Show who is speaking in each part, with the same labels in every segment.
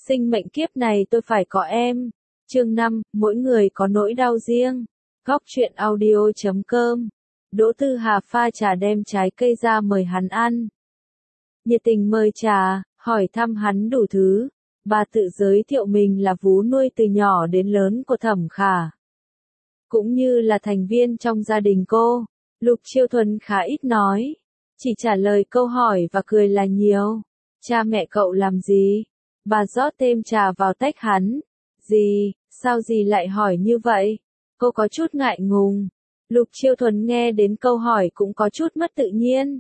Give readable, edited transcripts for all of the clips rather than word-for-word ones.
Speaker 1: Sinh mệnh kiếp này tôi phải có em. Chương 5, mỗi người có nỗi đau riêng. Góc truyện audio.com. Đỗ Tư Hà pha trà đem trái cây ra mời hắn ăn. Nhiệt tình mời trà, hỏi thăm hắn đủ thứ. Bà tự giới thiệu mình là vú nuôi từ nhỏ đến lớn của Thẩm Khả, cũng như là thành viên trong gia đình cô. Lục Chiêu Thuần khá ít nói, chỉ trả lời câu hỏi và cười là nhiều. Cha mẹ cậu làm gì? Bà rót thêm trà vào tách hắn. Gì, sao dì lại hỏi như vậy? Cô có chút ngại ngùng. Lục Chiêu Thuần nghe đến câu hỏi cũng có chút mất tự nhiên.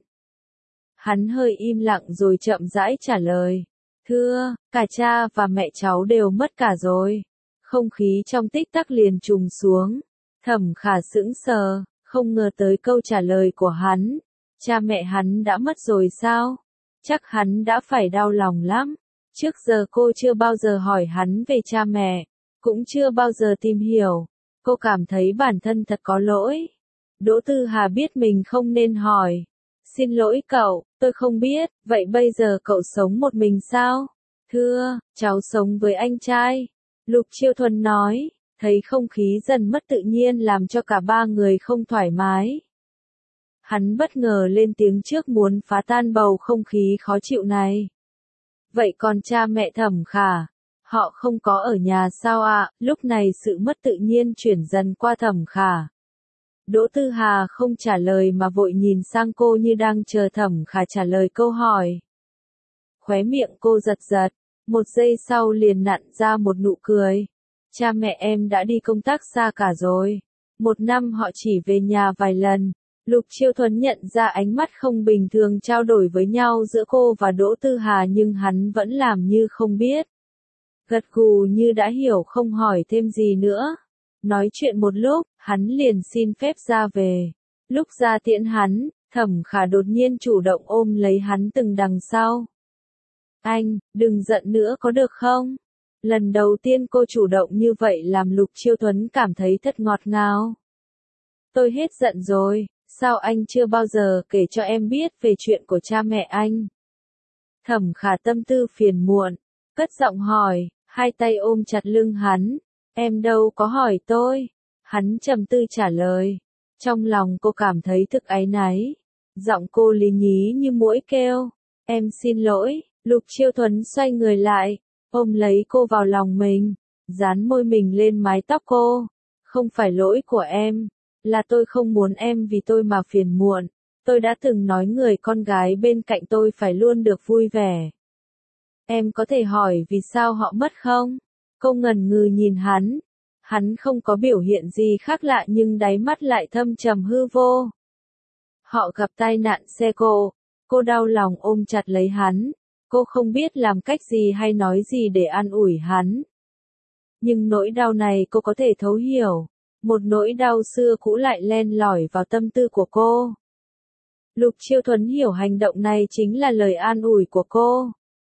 Speaker 1: Hắn hơi im lặng rồi chậm rãi trả lời. Thưa, cả cha và mẹ cháu đều mất cả rồi. Không khí trong tích tắc liền trùng xuống. Thẩm Khả sững sờ, không ngờ tới câu trả lời của hắn. Cha mẹ hắn đã mất rồi sao? Chắc hắn đã phải đau lòng lắm. Trước giờ cô chưa bao giờ hỏi hắn về cha mẹ, cũng chưa bao giờ tìm hiểu. Cô cảm thấy bản thân thật có lỗi. Đỗ Tư Hà biết mình không nên hỏi. Xin lỗi cậu, tôi không biết, vậy bây giờ cậu sống một mình sao? Thưa, cháu sống với anh trai. Lục Chiêu Thuần nói, thấy không khí dần mất tự nhiên làm cho cả ba người không thoải mái. Hắn bất ngờ lên tiếng trước muốn phá tan bầu không khí khó chịu này. Vậy còn cha mẹ Thẩm Khả, họ không có ở nhà sao ạ? Lúc này sự mất tự nhiên chuyển dần qua Thẩm Khả. Đỗ Tư Hà không trả lời mà vội nhìn sang cô như đang chờ Thẩm Khả trả lời câu hỏi. Khóe miệng cô giật giật, một giây sau liền nặn ra một nụ cười. Cha mẹ em đã đi công tác xa cả rồi. Một năm họ chỉ về nhà vài lần. Lục Chiêu Thuần nhận ra ánh mắt không bình thường trao đổi với nhau giữa cô và Đỗ Tư Hà nhưng hắn vẫn làm như không biết. Gật gù như đã hiểu không hỏi thêm gì nữa. Nói chuyện một lúc, hắn liền xin phép ra về. Lúc ra tiễn hắn, Thẩm Khả đột nhiên chủ động ôm lấy hắn từng đằng sau. Anh, đừng giận nữa có được không? Lần đầu tiên cô chủ động như vậy làm Lục Chiêu Thuần cảm thấy thật ngọt ngào. Tôi hết giận rồi. Sao anh chưa bao giờ kể cho em biết về chuyện của cha mẹ anh? Thẩm Khả tâm tư phiền muộn, cất giọng hỏi, hai tay ôm chặt lưng hắn. Em đâu có hỏi tôi. Hắn trầm tư trả lời. Trong lòng cô cảm thấy thực áy náy. Giọng cô lý nhí như muỗi kêu. Em xin lỗi. Lục Chiêu Thuần xoay người lại, ôm lấy cô vào lòng mình, dán môi mình lên mái tóc cô. Không phải lỗi của em. Là tôi không muốn em vì tôi mà phiền muộn. Tôi đã từng nói người con gái bên cạnh tôi phải luôn được vui vẻ. Em có thể hỏi vì sao họ mất không? Cô ngần ngừ nhìn hắn. Hắn không có biểu hiện gì khác lạ nhưng đáy mắt lại thâm trầm hư vô. Họ gặp tai nạn xe cộ. Cô đau lòng ôm chặt lấy hắn. Cô không biết làm cách gì hay nói gì để an ủi hắn. Nhưng nỗi đau này cô có thể thấu hiểu. Một nỗi đau xưa cũ lại len lỏi vào tâm tư của cô. Lục Chiêu Thuần hiểu hành động này chính là lời an ủi của cô.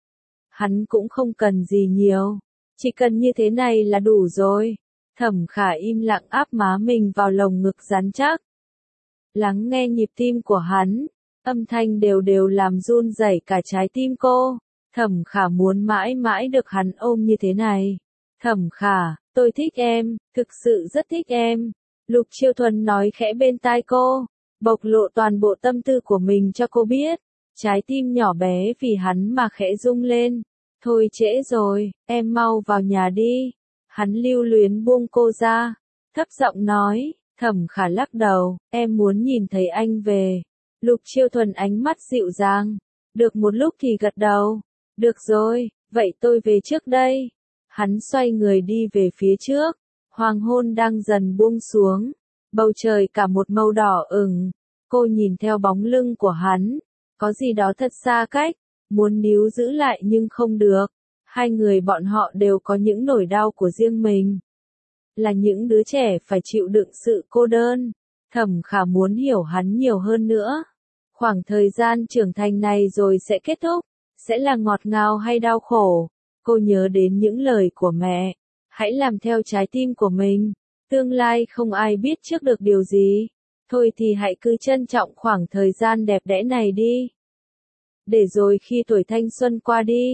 Speaker 1: Hắn cũng không cần gì nhiều. Chỉ cần như thế này là đủ rồi. Thẩm Khả im lặng áp má mình vào lồng ngực rắn chắc. Lắng nghe nhịp tim của hắn. Âm thanh đều đều làm run rẩy cả trái tim cô. Thẩm Khả muốn mãi mãi được hắn ôm như thế này. Thẩm Khả, tôi thích em, thực sự rất thích em. Lục Chiêu Thuần nói khẽ bên tai cô, bộc lộ toàn bộ tâm tư của mình cho cô biết. Trái tim nhỏ bé vì hắn mà khẽ rung lên. Thôi trễ rồi, em mau vào nhà đi. Hắn lưu luyến buông cô ra, thấp giọng nói. Thẩm Khả lắc đầu, em muốn nhìn thấy anh về. Lục Chiêu Thuần ánh mắt dịu dàng, được một lúc thì gật đầu. Được rồi, vậy tôi về trước đây. Hắn xoay người đi về phía trước. Hoàng hôn đang dần buông xuống. Bầu trời cả một màu đỏ ửng. Cô nhìn theo bóng lưng của hắn. Có gì đó thật xa cách. Muốn níu giữ lại nhưng không được. Hai người bọn họ đều có những nỗi đau của riêng mình. Là những đứa trẻ phải chịu đựng sự cô đơn. Thẩm Khả muốn hiểu hắn nhiều hơn nữa. Khoảng thời gian trưởng thành này rồi sẽ kết thúc. Sẽ là ngọt ngào hay đau khổ. Cô nhớ đến những lời của mẹ. Hãy làm theo trái tim của mình. Tương lai không ai biết trước được điều gì. Thôi thì hãy cứ trân trọng khoảng thời gian đẹp đẽ này đi. Để rồi khi tuổi thanh xuân qua đi,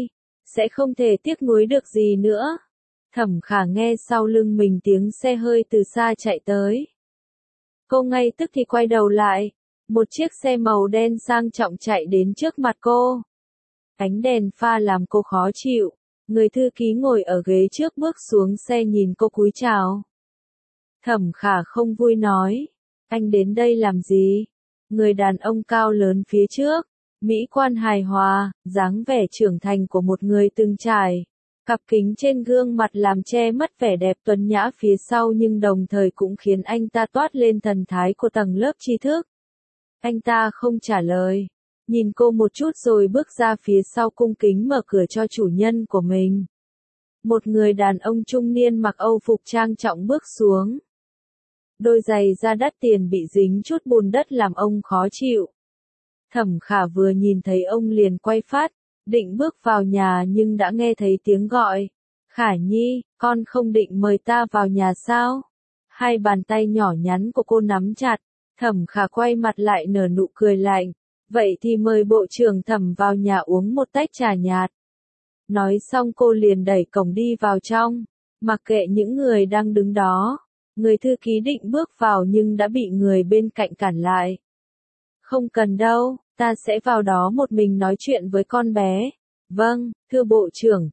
Speaker 1: sẽ không thể tiếc nuối được gì nữa. Thẩm Khả nghe sau lưng mình tiếng xe hơi từ xa chạy tới. Cô ngay tức thì quay đầu lại, một chiếc xe màu đen sang trọng chạy đến trước mặt cô. Ánh đèn pha làm cô khó chịu, người thư ký ngồi ở ghế trước bước xuống xe nhìn cô cúi chào. Thẩm Khả không vui nói, anh đến đây làm gì? Người đàn ông cao lớn phía trước, mỹ quan hài hòa, dáng vẻ trưởng thành của một người từng trải. Cặp kính trên gương mặt làm che mất vẻ đẹp tuấn nhã phía sau nhưng đồng thời cũng khiến anh ta toát lên thần thái của tầng lớp tri thức. Anh ta không trả lời, nhìn cô một chút rồi bước ra phía sau cung kính mở cửa cho chủ nhân của mình. Một người đàn ông trung niên mặc Âu phục trang trọng bước xuống. Đôi giày da đắt tiền bị dính chút bùn đất làm ông khó chịu. Thẩm Khả vừa nhìn thấy ông liền quay phát, định bước vào nhà nhưng đã nghe thấy tiếng gọi. Khả Nhi, con không định mời ta vào nhà sao? Hai bàn tay nhỏ nhắn của cô nắm chặt, Thẩm Khả quay mặt lại nở nụ cười lạnh. Vậy thì mời bộ trưởng Thẩm vào nhà uống một tách trà nhạt. Nói xong cô liền đẩy cổng đi vào trong, mặc kệ những người đang đứng đó. Người thư ký định bước vào nhưng đã bị người bên cạnh cản lại. Không cần đâu, ta sẽ vào đó một mình nói chuyện với con bé. Vâng, thưa bộ trưởng,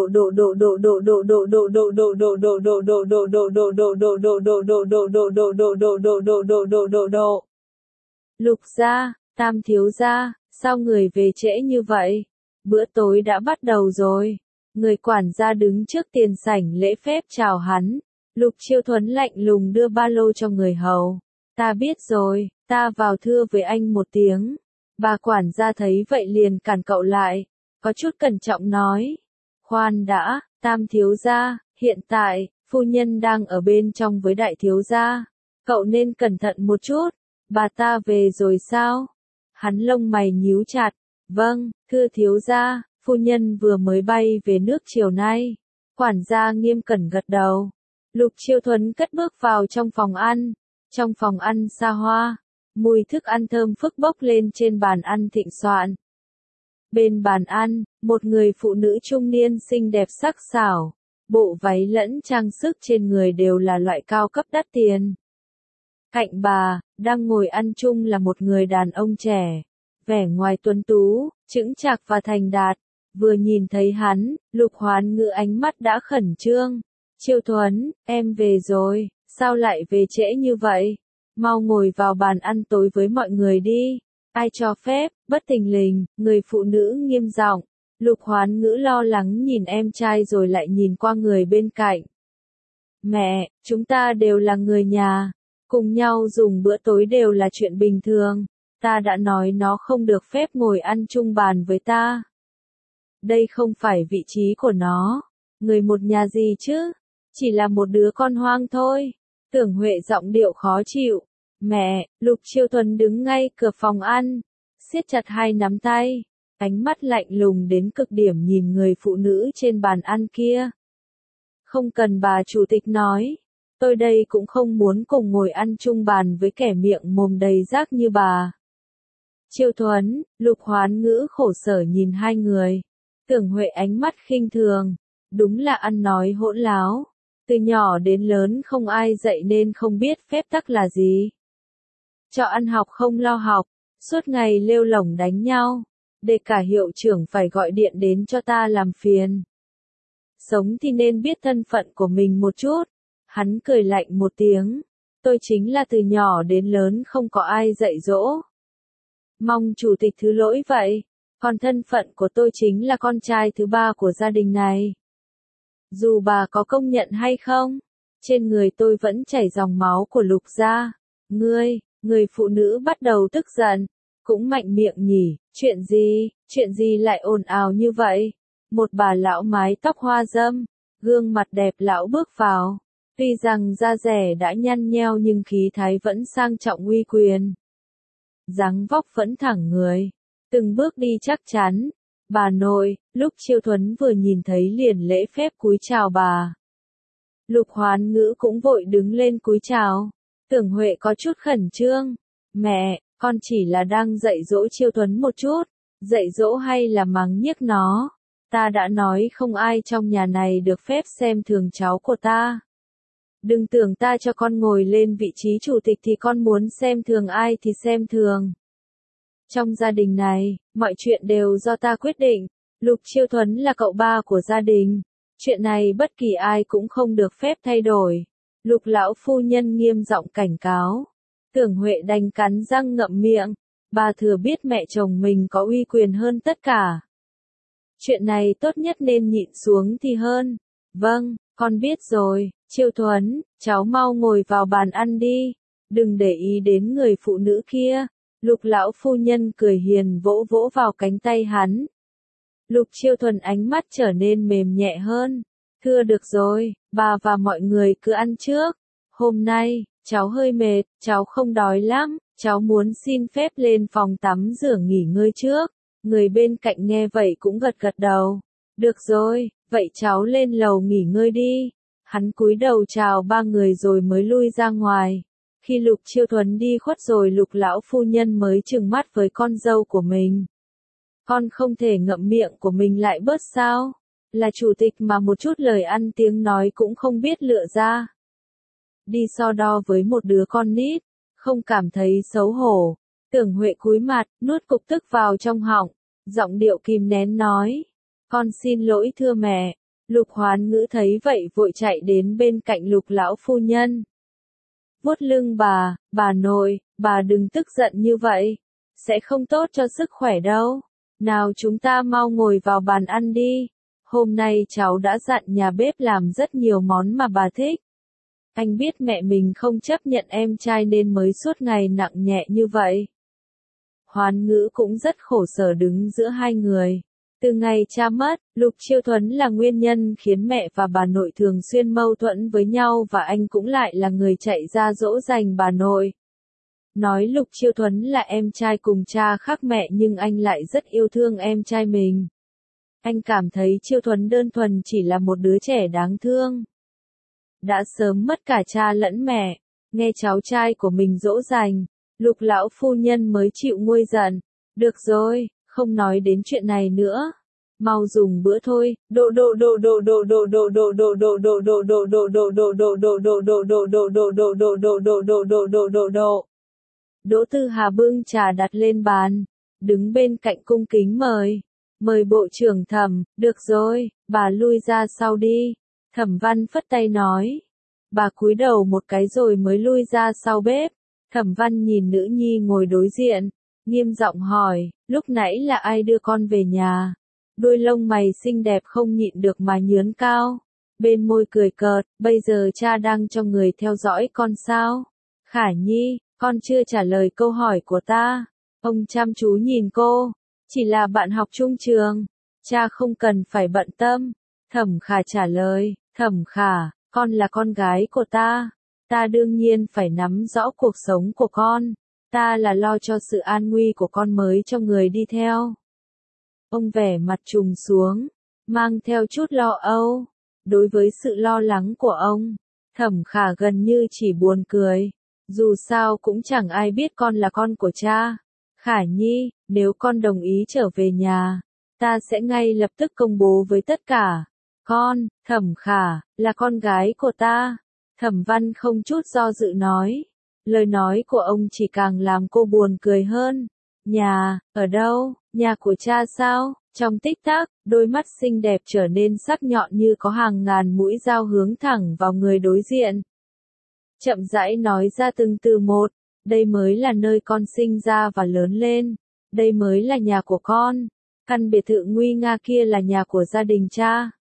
Speaker 1: Lục gia, Tam thiếu gia, sao người về trễ như vậy? Bữa tối đã bắt đầu rồi. Người quản gia đứng trước tiền sảnh lễ phép chào hắn. Lục Chiêu Thuấn lạnh lùng đưa ba lô cho người hầu. Ta biết rồi, ta vào thưa với anh một tiếng. Bà quản gia thấy vậy liền cản cậu lại, có chút cẩn trọng nói. Khoan đã, Tam thiếu gia, hiện tại, phu nhân đang ở bên trong với đại thiếu gia. Cậu nên cẩn thận một chút, bà ta về rồi sao? Hắn lông mày nhíu chặt. Vâng, thưa thiếu gia, phu nhân vừa mới bay về nước chiều nay. Quản gia nghiêm cẩn gật đầu. Lục Chiêu Thuấn cất bước vào trong phòng ăn. Trong phòng ăn xa hoa, mùi thức ăn thơm phức bốc lên trên bàn ăn thịnh soạn. Bên bàn ăn, một người phụ nữ trung niên xinh đẹp sắc sảo, bộ váy lẫn trang sức trên người đều là loại cao cấp đắt tiền. Cạnh bà, đang ngồi ăn chung là một người đàn ông trẻ, vẻ ngoài tuấn tú, chững chạc và thành đạt. Vừa nhìn thấy hắn, Lục Hoán Ngữ ánh mắt đã khẩn trương. Chiêu Thuấn, em về rồi, sao lại về trễ như vậy? Mau ngồi vào bàn ăn tối với mọi người đi. Ai cho phép? Bất thình lình, người phụ nữ nghiêm giọng. Lục Hoán Ngữ lo lắng nhìn em trai rồi lại nhìn qua người bên cạnh. Mẹ, chúng ta đều là người nhà, cùng nhau dùng bữa tối đều là chuyện bình thường. Ta đã nói nó không được phép ngồi ăn chung bàn với ta. Đây không phải vị trí của nó. Người một nhà gì chứ? Chỉ là một đứa con hoang thôi. Tưởng Huệ giọng điệu khó chịu. Mẹ, Lục Chiêu Thuấn đứng ngay cửa phòng ăn, siết chặt hai nắm tay, ánh mắt lạnh lùng đến cực điểm nhìn người phụ nữ trên bàn ăn kia. Không cần bà chủ tịch nói, tôi đây cũng không muốn cùng ngồi ăn chung bàn với kẻ miệng mồm đầy rác như bà. Chiêu Thuấn, Lục Hoán Ngữ khổ sở nhìn hai người. Tưởng Huệ ánh mắt khinh thường, đúng là ăn nói hỗn láo. Từ nhỏ đến lớn không ai dạy nên không biết phép tắc là gì. Cho ăn học không lo học, suốt ngày lêu lổng đánh nhau, để cả hiệu trưởng phải gọi điện đến cho ta làm phiền. Sống thì nên biết thân phận của mình một chút. Hắn cười lạnh một tiếng. Tôi chính là từ nhỏ đến lớn không có ai dạy dỗ. Mong chủ tịch thứ lỗi vậy. Còn thân phận của tôi chính là con trai thứ ba của gia đình này. Dù bà có công nhận hay không, trên người tôi vẫn chảy dòng máu của Lục gia. Người phụ nữ bắt đầu tức giận, cũng mạnh miệng nhỉ, chuyện gì lại ồn ào như vậy? Một bà lão mái tóc hoa râm, gương mặt đẹp lão bước vào, tuy rằng da dẻ đã nhăn nheo nhưng khí thái vẫn sang trọng uy quyền. Dáng vóc vẫn thẳng người, từng bước đi chắc chắn. Bà nội, lúc Chiêu Thuấn vừa nhìn thấy liền lễ phép cúi chào bà. Lục Hoán Ngữ cũng vội đứng lên cúi chào. Tưởng Huệ có chút khẩn trương. Mẹ, con chỉ là đang dạy dỗ Chiêu Thuấn một chút. Dạy dỗ hay là mắng nhiếc nó? Ta đã nói không ai trong nhà này được phép xem thường cháu của ta. Đừng tưởng ta cho con ngồi lên vị trí chủ tịch thì con muốn xem thường ai thì xem thường. Trong gia đình này, mọi chuyện đều do ta quyết định. Lục Chiêu Thuấn là cậu ba của gia đình. Chuyện này bất kỳ ai cũng không được phép thay đổi. Lục lão phu nhân nghiêm giọng cảnh cáo. Tưởng Huệ đành cắn răng ngậm miệng. Bà thừa biết mẹ chồng mình có uy quyền hơn tất cả. Chuyện này tốt nhất nên nhịn xuống thì hơn. Vâng, con biết rồi, Chiêu Thuấn, cháu mau ngồi vào bàn ăn đi. Đừng để ý đến người phụ nữ kia. Lục lão phu nhân cười hiền vỗ vỗ vào cánh tay hắn. Lục Chiêu Thuần ánh mắt trở nên mềm nhẹ hơn. Thưa được rồi, bà và mọi người cứ ăn trước. Hôm nay, cháu hơi mệt, cháu không đói lắm, cháu muốn xin phép lên phòng tắm rửa nghỉ ngơi trước. Người bên cạnh nghe vậy cũng gật gật đầu. Được rồi, vậy cháu lên lầu nghỉ ngơi đi. Hắn cúi đầu chào ba người rồi mới lui ra ngoài. Khi Lục Chiêu Thuấn đi khuất rồi Lục lão phu nhân mới trừng mắt với con dâu của mình. Con không thể ngậm miệng của mình lại bớt sao? Là chủ tịch mà một chút lời ăn tiếng nói cũng không biết lựa ra. Đi so đo với một đứa con nít, không cảm thấy xấu hổ. Tưởng Huệ cúi mặt, nuốt cục tức vào trong họng, giọng điệu kìm nén nói. Con xin lỗi thưa mẹ. Lục Hoán Ngữ thấy vậy vội chạy đến bên cạnh Lục lão phu nhân. Vuốt lưng bà nội, bà đừng tức giận như vậy. Sẽ không tốt cho sức khỏe đâu. Nào chúng ta mau ngồi vào bàn ăn đi. Hôm nay cháu đã dặn nhà bếp làm rất nhiều món mà bà thích. Anh biết mẹ mình không chấp nhận em trai nên mới suốt ngày nặng nhẹ như vậy. Hoán Ngữ cũng rất khổ sở đứng giữa hai người. Từ ngày cha mất, Lục Chiêu Thuấn là nguyên nhân khiến mẹ và bà nội thường xuyên mâu thuẫn với nhau và anh cũng lại là người chạy ra dỗ dành bà nội. Nói Lục Chiêu Thuấn là em trai cùng cha khác mẹ nhưng anh lại rất yêu thương em trai mình. Anh cảm thấy Chiêu Thuấn đơn thuần chỉ là một đứa trẻ đáng thương. Đã sớm mất cả cha lẫn mẹ, nghe cháu trai của mình dỗ dành, Lục lão phu nhân mới chịu nguôi giận. Được rồi, không nói đến chuyện này nữa. Mau dùng bữa thôi. Đỗ Tư Hà bưng trà đặt lên bàn, đứng bên cạnh cung kính mời. Mời bộ trưởng Thẩm, được rồi, bà lui ra sau đi. Thẩm Văn phất tay nói. Bà cúi đầu một cái rồi mới lui ra sau bếp. Thẩm Văn nhìn nữ nhi ngồi đối diện, nghiêm giọng hỏi, lúc nãy là ai đưa con về nhà? Đôi lông mày xinh đẹp không nhịn được mà nhướn cao. Bên môi cười cợt, bây giờ cha đang cho người theo dõi con sao? Khả Nhi, con chưa trả lời câu hỏi của ta. Ông chăm chú nhìn cô. Chỉ là bạn học chung trường. Cha không cần phải bận tâm. Thẩm Khả trả lời, Thẩm Khả, con là con gái của ta. Ta đương nhiên phải nắm rõ cuộc sống của con. Ta là lo cho sự an nguy của con mới cho người đi theo. Ông vẻ mặt trùng xuống, mang theo chút lo âu. Đối với sự lo lắng của ông, Thẩm Khả gần như chỉ buồn cười. Dù sao cũng chẳng ai biết con là con của cha. Khả Nhi, nếu con đồng ý trở về nhà, ta sẽ ngay lập tức công bố với tất cả. Con, Thẩm Khả, là con gái của ta. Thẩm Văn không chút do dự nói. Lời nói của ông chỉ càng làm cô buồn cười hơn. Nhà, ở đâu? Nhà của cha sao? Trong tích tắc, đôi mắt xinh đẹp trở nên sắc nhọn như có hàng ngàn mũi dao hướng thẳng vào người đối diện. Chậm rãi nói ra từng từ một. Đây mới là nơi con sinh ra và lớn lên. Đây mới là nhà của con. Căn biệt thự nguy nga kia là nhà của gia đình cha.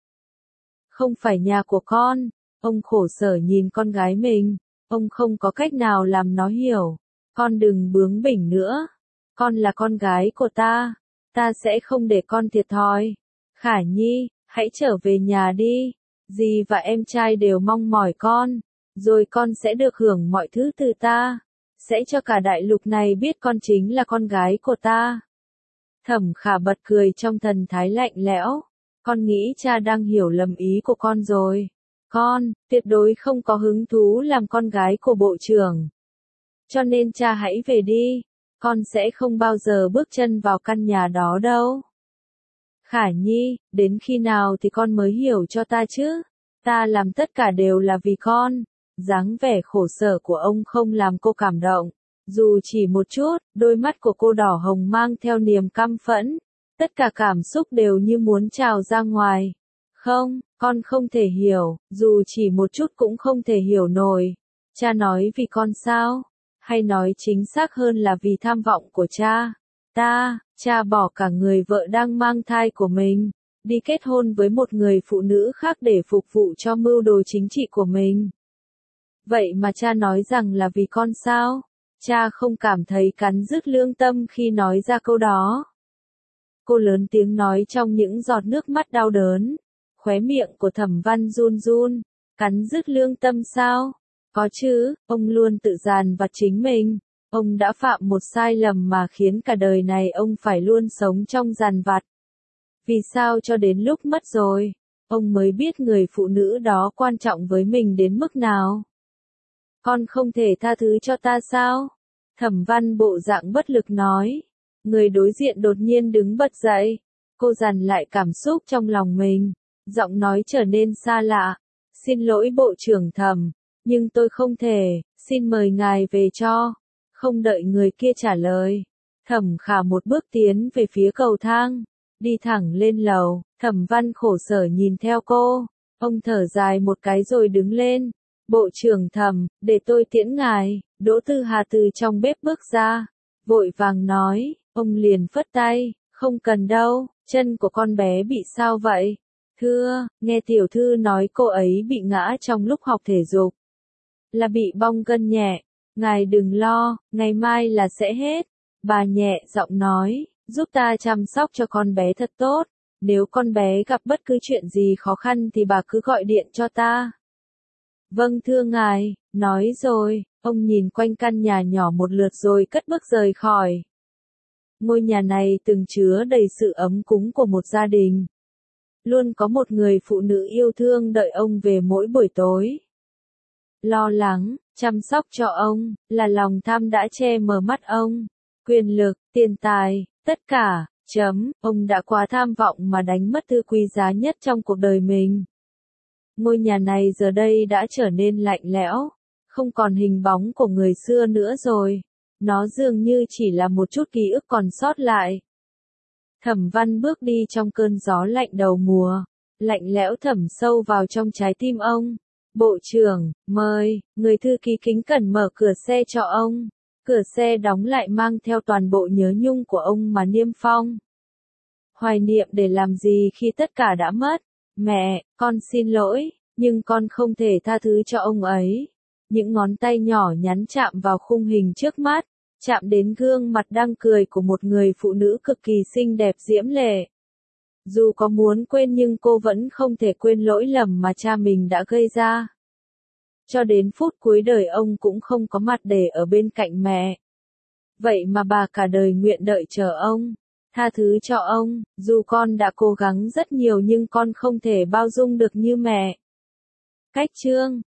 Speaker 1: Không phải nhà của con. Ông khổ sở nhìn con gái mình. Ông không có cách nào làm nó hiểu. Con đừng bướng bỉnh nữa. Con là con gái của ta. Ta sẽ không để con thiệt thòi. Khả Nhi, hãy trở về nhà đi. Dì và em trai đều mong mỏi con. Rồi con sẽ được hưởng mọi thứ từ ta. Sẽ cho cả đại lục này biết con chính là con gái của ta. Thẩm Khả bật cười trong thần thái lạnh lẽo. Con nghĩ cha đang hiểu lầm ý của con rồi. Con, tuyệt đối không có hứng thú làm con gái của bộ trưởng. Cho nên cha hãy về đi. Con sẽ không bao giờ bước chân vào căn nhà đó đâu. Khả Nhi, đến khi nào thì con mới hiểu cho ta chứ? Ta làm tất cả đều là vì con. Dáng vẻ khổ sở của ông không làm cô cảm động. Dù chỉ một chút, đôi mắt của cô đỏ hồng mang theo niềm căm phẫn. Tất cả cảm xúc đều như muốn trào ra ngoài. Không, con không thể hiểu, dù chỉ một chút cũng không thể hiểu nổi. Cha nói vì con sao? Hay nói chính xác hơn là vì tham vọng của cha? Cha bỏ cả người vợ đang mang thai của mình, đi kết hôn với một người phụ nữ khác để phục vụ cho mưu đồ chính trị của mình. Vậy mà cha nói rằng là vì con sao? Cha không cảm thấy cắn rứt lương tâm khi nói ra câu đó. Cô lớn tiếng nói trong những giọt nước mắt đau đớn. Khóe miệng của Thẩm Văn run run. Cắn rứt lương tâm sao? Có chứ, ông luôn tự dằn vặt chính mình. Ông đã phạm một sai lầm mà khiến cả đời này ông phải luôn sống trong dằn vặt. Vì sao cho đến lúc mất rồi, ông mới biết người phụ nữ đó quan trọng với mình đến mức nào? Con không thể tha thứ cho ta sao? Thẩm Văn bộ dạng bất lực nói. Người đối diện đột nhiên đứng bật dậy. Cô dằn lại cảm xúc trong lòng mình. Giọng nói trở nên xa lạ. Xin lỗi bộ trưởng Thẩm, nhưng tôi không thể, xin mời ngài về cho. Không đợi người kia trả lời. Thẩm Khả một bước tiến về phía cầu thang. Đi thẳng lên lầu, Thẩm Văn khổ sở nhìn theo cô. Ông thở dài một cái rồi đứng lên. Bộ trưởng Thẩm, để tôi tiễn ngài. Đỗ Tư Hà từ trong bếp bước ra. Vội vàng nói, ông liền phất tay. Không cần đâu, chân của con bé bị sao vậy? Thưa, nghe tiểu thư nói cô ấy bị ngã trong lúc học thể dục. Là bị bong gân nhẹ. Ngài đừng lo, ngày mai là sẽ hết. Bà nhẹ giọng nói, giúp ta chăm sóc cho con bé thật tốt. Nếu con bé gặp bất cứ chuyện gì khó khăn thì bà cứ gọi điện cho ta. Vâng thưa ngài, nói rồi, ông nhìn quanh căn nhà nhỏ một lượt rồi cất bước rời khỏi. Ngôi nhà này từng chứa đầy sự ấm cúng của một gia đình. Luôn có một người phụ nữ yêu thương đợi ông về mỗi buổi tối. Lo lắng, chăm sóc cho ông, là lòng tham đã che mờ mắt ông. Quyền lực, tiền tài, tất cả, ông đã quá tham vọng mà đánh mất thứ quý giá nhất trong cuộc đời mình. Ngôi nhà này giờ đây đã trở nên lạnh lẽo, không còn hình bóng của người xưa nữa rồi. Nó dường như chỉ là một chút ký ức còn sót lại. Thẩm Văn bước đi trong cơn gió lạnh đầu mùa, lạnh lẽo thẩm sâu vào trong trái tim ông. Bộ trưởng, mời, người thư ký kính cẩn mở cửa xe cho ông. Cửa xe đóng lại mang theo toàn bộ nhớ nhung của ông mà niêm phong. Hoài niệm để làm gì khi tất cả đã mất? Mẹ, con xin lỗi, nhưng con không thể tha thứ cho ông ấy. Những ngón tay nhỏ nhắn chạm vào khung hình trước mắt, chạm đến gương mặt đang cười của một người phụ nữ cực kỳ xinh đẹp diễm lệ. Dù có muốn quên nhưng cô vẫn không thể quên lỗi lầm mà cha mình đã gây ra. Cho đến phút cuối đời ông cũng không có mặt để ở bên cạnh mẹ. Vậy mà bà cả đời nguyện đợi chờ ông. Tha thứ cho ông, dù con đã cố gắng rất nhiều nhưng con không thể bao dung được như mẹ. Cách chương